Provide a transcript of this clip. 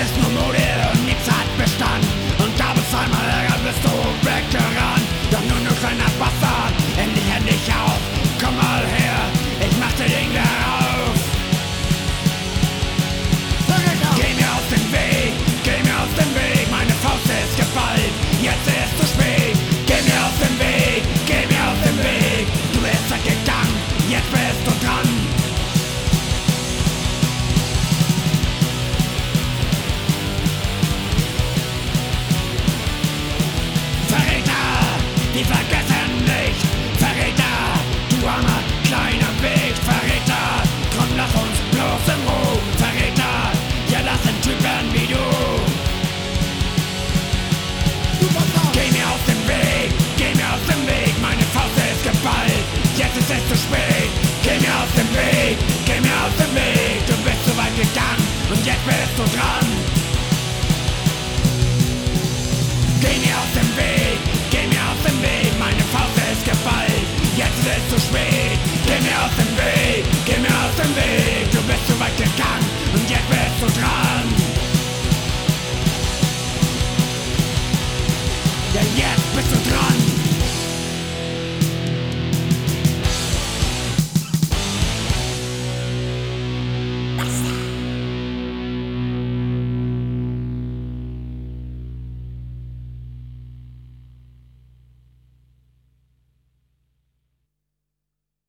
ist nur Mode und nichts hat Bestand. Und gab es einmal Ärger, bist du weggerannt. Doch nun, du kleiner Bastard, endlich auf. Komm mal her, ich mach dir Ding darauf. Geh mir aus dem Weg, geh mir aus dem Weg. Meine Faust ist geballt, jetzt ist zu spät. Geh mir aus dem Weg, geh mir aus dem Weg. Du bist weggegangen, jetzt bist du dran. Die vergessen nicht, Verräter, du armer kleiner Weg, Verräter, komm lass uns bloß in Ruhe, Verräter, ja das sind Typen wie du. Geh mir aus dem Weg, geh mir aus dem Weg, meine Faust ist geballt, jetzt ist es zu spät. Geh mir aus dem Weg, geh mir aus dem Weg, du bist zu weit gegangen und jetzt bist du dran. Geh mir aus dem Weg, geh mir aus dem Weg, meine Faust ist geballt, jetzt ist es zu spät. Geh mir aus dem Weg, geh mir aus dem Weg, du bist zu weit gegangen und jetzt bist du dran.